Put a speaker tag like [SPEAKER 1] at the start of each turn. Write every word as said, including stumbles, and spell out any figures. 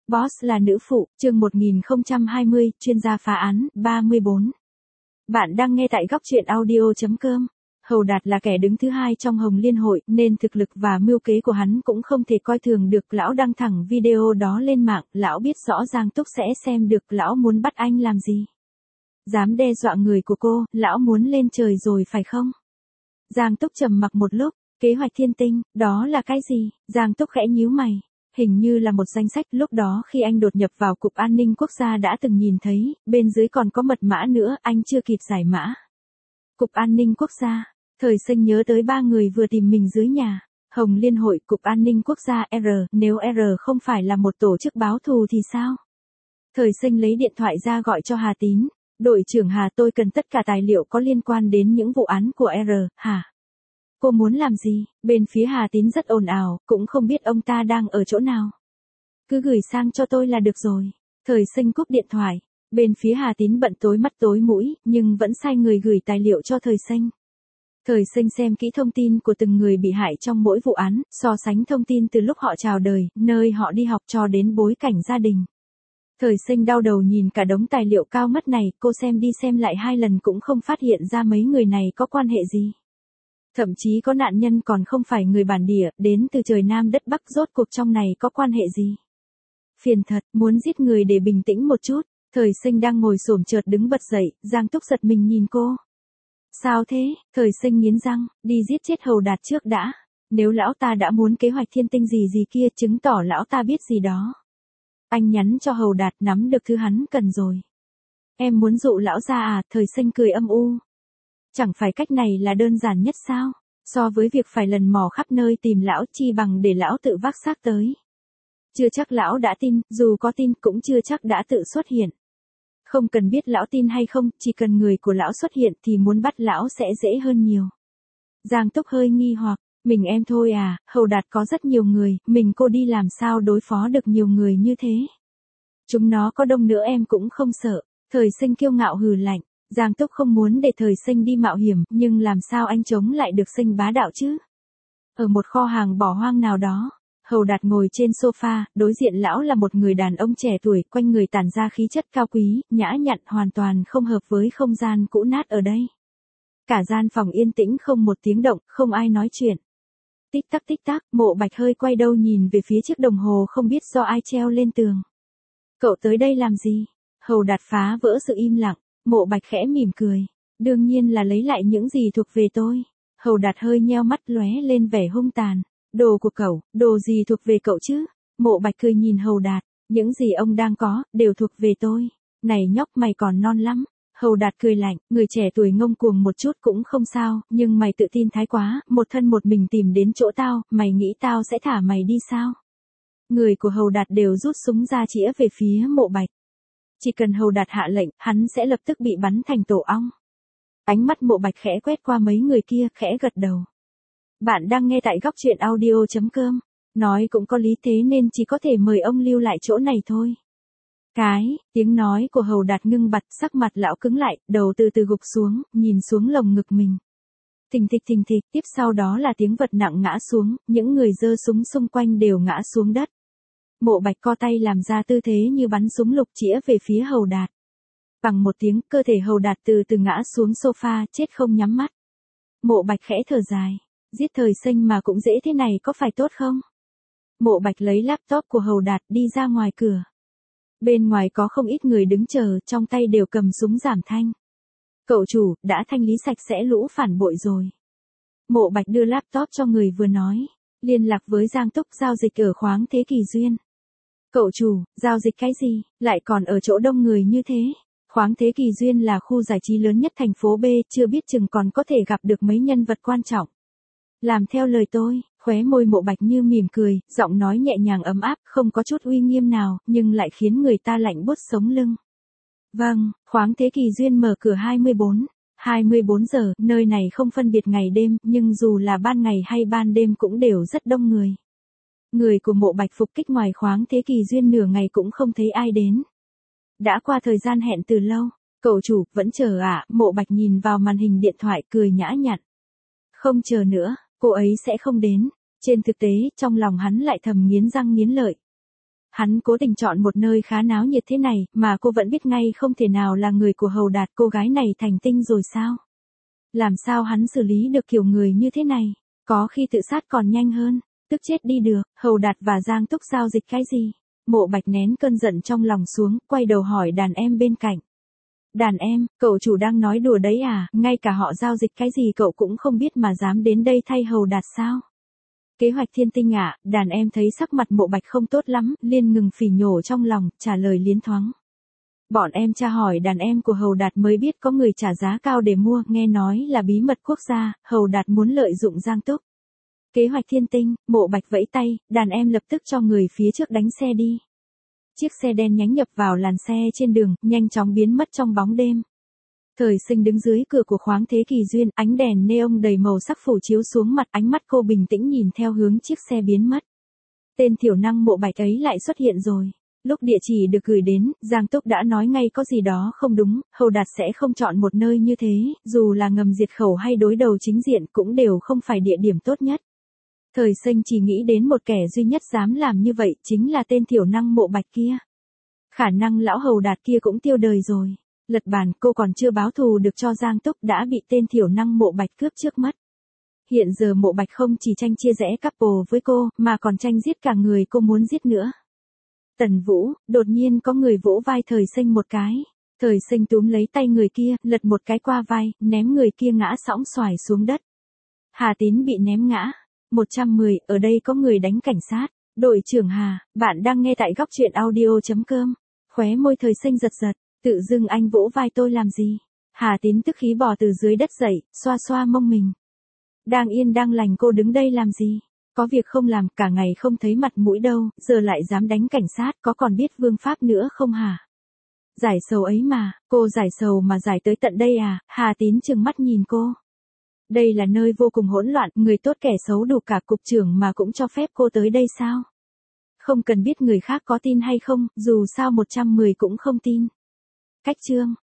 [SPEAKER 1] Boss là nữ phụ, chương một nghìn không trăm hai mươi, chuyên gia phá án, ba mươi bốn. Bạn đang nghe tại góc truyện audio chấm com. Hầu Đạt là kẻ đứng thứ hai trong Hồng Liên hội, nên thực lực và mưu kế của hắn cũng không thể coi thường được. Lão đăng thẳng video đó lên mạng, lão biết rõ Giang Túc sẽ xem được. Lão muốn bắt anh làm gì? Dám đe dọa người của cô, lão muốn lên trời rồi phải không? Giang Túc trầm mặc một lúc, kế hoạch thiên tinh, đó là cái gì? Giang Túc khẽ nhíu mày. Hình như là một danh sách, lúc đó khi anh đột nhập vào Cục An ninh Quốc gia đã từng nhìn thấy, bên dưới còn có mật mã nữa, anh chưa kịp giải mã. Cục An ninh Quốc gia, Thời Sinh nhớ tới ba người vừa tìm mình dưới nhà. Hồng Liên hội, Cục An ninh Quốc gia, R, nếu R không phải là một tổ chức báo thù thì sao? Thời Sinh lấy điện thoại ra gọi cho Hà Tín. Đội trưởng Hà, tôi cần tất cả tài liệu có liên quan đến những vụ án của R, hả? Cô muốn làm gì? Bên phía Hà Tín rất ồn ào, cũng không biết ông ta đang ở chỗ nào. Cứ gửi sang cho tôi là được rồi. Thời Sinh cúp điện thoại. Bên phía Hà Tín bận tối mắt tối mũi, nhưng vẫn sai người gửi tài liệu cho Thời Sinh. Thời Sinh xem kỹ thông tin của từng người bị hại trong mỗi vụ án, so sánh thông tin từ lúc họ chào đời, nơi họ đi học cho đến bối cảnh gia đình. Thời Sinh đau đầu nhìn cả đống tài liệu cao mất này, cô xem đi xem lại hai lần cũng không phát hiện ra mấy người này có quan hệ gì. Thậm chí có nạn nhân còn không phải người bản địa, đến từ trời Nam đất Bắc, rốt cuộc trong này có quan hệ gì? Phiền thật, muốn giết người để bình tĩnh một chút. Thời Sinh đang ngồi xổm chợt đứng bật dậy, Giang Túc giật mình nhìn cô. Sao thế? Thời Sinh nghiến răng, đi giết chết Hầu Đạt trước đã. Nếu lão ta đã muốn kế hoạch thiên tinh gì gì kia, chứng tỏ lão ta biết gì đó. Anh nhắn cho Hầu Đạt, nắm được thứ hắn cần rồi. Em muốn dụ lão ra à? Thời Sinh cười âm u. Chẳng phải cách này là đơn giản nhất sao? So với việc phải lần mò khắp nơi tìm lão, chi bằng để lão tự vác xác tới. Chưa chắc lão đã tin, dù có tin cũng chưa chắc đã tự xuất hiện. Không cần biết lão tin hay không, chỉ cần người của lão xuất hiện thì muốn bắt lão sẽ dễ hơn nhiều. Giang Túc hơi nghi hoặc, mình em thôi à? Hầu Đạt có rất nhiều người, mình cô đi làm sao đối phó được nhiều người như thế? Chúng nó có đông nữa em cũng không sợ. Thời Sinh kiêu ngạo hừ lạnh. Giang Túc không muốn để Thời Sinh đi mạo hiểm, nhưng làm sao anh chống lại được Sinh bá đạo chứ? Ở một kho hàng bỏ hoang nào đó, Hầu Đạt ngồi trên sofa, đối diện lão là một người đàn ông trẻ tuổi, quanh người tản ra khí chất cao quý, nhã nhặn, hoàn toàn không hợp với không gian cũ nát ở đây. Cả gian phòng yên tĩnh không một tiếng động, không ai nói chuyện. Tích tắc tích tắc, Mộ Bạch hơi quay đầu nhìn về phía chiếc đồng hồ không biết do ai treo lên tường. Cậu tới đây làm gì? Hầu Đạt phá vỡ sự im lặng. Mộ Bạch khẽ mỉm cười. Đương nhiên là lấy lại những gì thuộc về tôi. Hầu Đạt hơi nheo mắt lóe lên vẻ hung tàn. Đồ của cậu, đồ gì thuộc về cậu chứ? Mộ Bạch cười nhìn Hầu Đạt. Những gì ông đang có, đều thuộc về tôi. Này nhóc, mày còn non lắm. Hầu Đạt cười lạnh, người trẻ tuổi ngông cuồng một chút cũng không sao, nhưng mày tự tin thái quá, một thân một mình tìm đến chỗ tao, mày nghĩ tao sẽ thả mày đi sao? Người của Hầu Đạt đều rút súng ra chĩa về phía Mộ Bạch. Chỉ cần Hầu Đạt hạ lệnh, hắn sẽ lập tức bị bắn thành tổ ong. Ánh mắt Mộ Bạch khẽ quét qua mấy người kia, khẽ gật đầu. Bạn đang nghe tại góc truyện audio chấm com. Nói cũng có lý, thế nên chỉ có thể mời ông lưu lại chỗ này thôi. Cái, tiếng nói của Hầu Đạt ngưng bặt, sắc mặt lão cứng lại, đầu từ từ gục xuống, nhìn xuống lồng ngực mình. Thình thịch thình thịch, tiếp sau đó là tiếng vật nặng ngã xuống, những người giơ súng xung quanh đều ngã xuống đất. Mộ Bạch co tay làm ra tư thế như bắn súng lục chĩa về phía Hầu Đạt. Bằng một tiếng, cơ thể Hầu Đạt từ từ ngã xuống sofa, chết không nhắm mắt. Mộ Bạch khẽ thở dài. Giết Thời Sinh mà cũng dễ thế này có phải tốt không? Mộ Bạch lấy laptop của Hầu Đạt đi ra ngoài cửa. Bên ngoài có không ít người đứng chờ, trong tay đều cầm súng giảm thanh. Cậu chủ, đã thanh lý sạch sẽ lũ phản bội rồi. Mộ Bạch đưa laptop cho người vừa nói. Liên lạc với Giang Túc, giao dịch ở khoáng Thế Kỳ Duyên. Cậu chủ, giao dịch cái gì, lại còn ở chỗ đông người như thế? Khoáng Thế Kỳ Duyên là khu giải trí lớn nhất thành phố B, chưa biết chừng còn có thể gặp được mấy nhân vật quan trọng. Làm theo lời tôi, khóe môi Mộ Bạch như mỉm cười, giọng nói nhẹ nhàng ấm áp, không có chút uy nghiêm nào, nhưng lại khiến người ta lạnh buốt sống lưng. Vâng, khoáng Thế Kỳ Duyên mở cửa hai mươi bốn, hai mươi bốn giờ, nơi này không phân biệt ngày đêm, nhưng dù là ban ngày hay ban đêm cũng đều rất đông người. Người của Mộ Bạch phục kích ngoài khoáng Thế Kỳ Duyên nửa ngày cũng không thấy ai đến. Đã qua thời gian hẹn từ lâu, cậu chủ, vẫn chờ à? Mộ Bạch nhìn vào màn hình điện thoại cười nhã nhặn. Không chờ nữa, cô ấy sẽ không đến. Trên thực tế, trong lòng hắn lại thầm nghiến răng nghiến lợi. Hắn cố tình chọn một nơi khá náo nhiệt thế này, mà cô vẫn biết ngay không thể nào là người của Hầu Đạt, cô gái này thành tinh rồi sao? Làm sao hắn xử lý được kiểu người như thế này? Có khi tự sát còn nhanh hơn, tức chết đi được. Hầu Đạt và Giang Túc giao dịch cái gì? Mộ Bạch nén cơn giận trong lòng xuống, quay đầu hỏi đàn em bên cạnh. Đàn em, cậu chủ đang nói đùa đấy à, ngay cả họ giao dịch cái gì cậu cũng không biết mà dám đến đây thay Hầu Đạt sao? Kế hoạch thiên tinh ạ, à, đàn em thấy sắc mặt Mộ Bạch không tốt lắm, liền ngừng phỉ nhổ trong lòng, trả lời liến thoáng. Bọn em tra hỏi đàn em của Hầu Đạt mới biết có người trả giá cao để mua, nghe nói là bí mật quốc gia, Hầu Đạt muốn lợi dụng Giang Túc. Kế hoạch thiên tinh, Mộ Bạch vẫy tay, đàn em lập tức cho người phía trước đánh xe đi. Chiếc xe đen nhánh nhập vào làn xe trên đường, nhanh chóng biến mất trong bóng đêm. Thời Sinh đứng dưới cửa của khoáng thế kỳ duyên, ánh đèn neon đầy màu sắc phủ chiếu xuống mặt, ánh mắt cô bình tĩnh nhìn theo hướng chiếc xe biến mất. Tên thiểu năng Mộ Bạch ấy lại xuất hiện rồi. Lúc địa chỉ được gửi đến, Giang Túc đã nói ngay có gì đó không đúng, Hầu Đạt sẽ không chọn một nơi như thế, dù là ngầm diệt khẩu hay đối đầu chính diện cũng đều không phải địa điểm tốt nhất. Thời Sinh chỉ nghĩ đến một kẻ duy nhất dám làm như vậy, chính là tên thiểu năng Mộ Bạch kia. Khả năng lão Hầu Đạt kia cũng tiêu đời rồi. Lật bàn, cô còn chưa báo thù được cho Giang Túc đã bị tên thiểu năng Mộ Bạch cướp trước mắt. Hiện giờ Mộ Bạch không chỉ tranh chia rẽ couple với cô, mà còn tranh giết cả người cô muốn giết nữa. Tần Vũ, đột nhiên có người vỗ vai Thời Sinh một cái. Thời Sinh túm lấy tay người kia, lật một cái qua vai, ném người kia ngã sõng xoài xuống đất. Hà Tín bị ném ngã. một trăm mười, ở đây có người đánh cảnh sát. Đội trưởng Hà, bạn đang nghe tại góc truyện audio chấm com. Khóe môi Thời Sinh giật giật, tự dưng anh vỗ vai tôi làm gì? Hà Tín tức khí bò từ dưới đất dậy, xoa xoa mông mình. Đang yên đang lành cô đứng đây làm gì? Có việc không làm, cả ngày không thấy mặt mũi đâu, giờ lại dám đánh cảnh sát, có còn biết vương pháp nữa không hả? Giải sầu ấy mà, cô giải sầu mà giải tới tận đây à? Hà Tín trừng mắt nhìn cô. Đây là nơi vô cùng hỗn loạn, người tốt kẻ xấu đủ cả, cục trưởng mà cũng cho phép cô tới đây sao? Không cần biết người khác có tin hay không, dù sao một trăm mười cũng không tin. Cách chương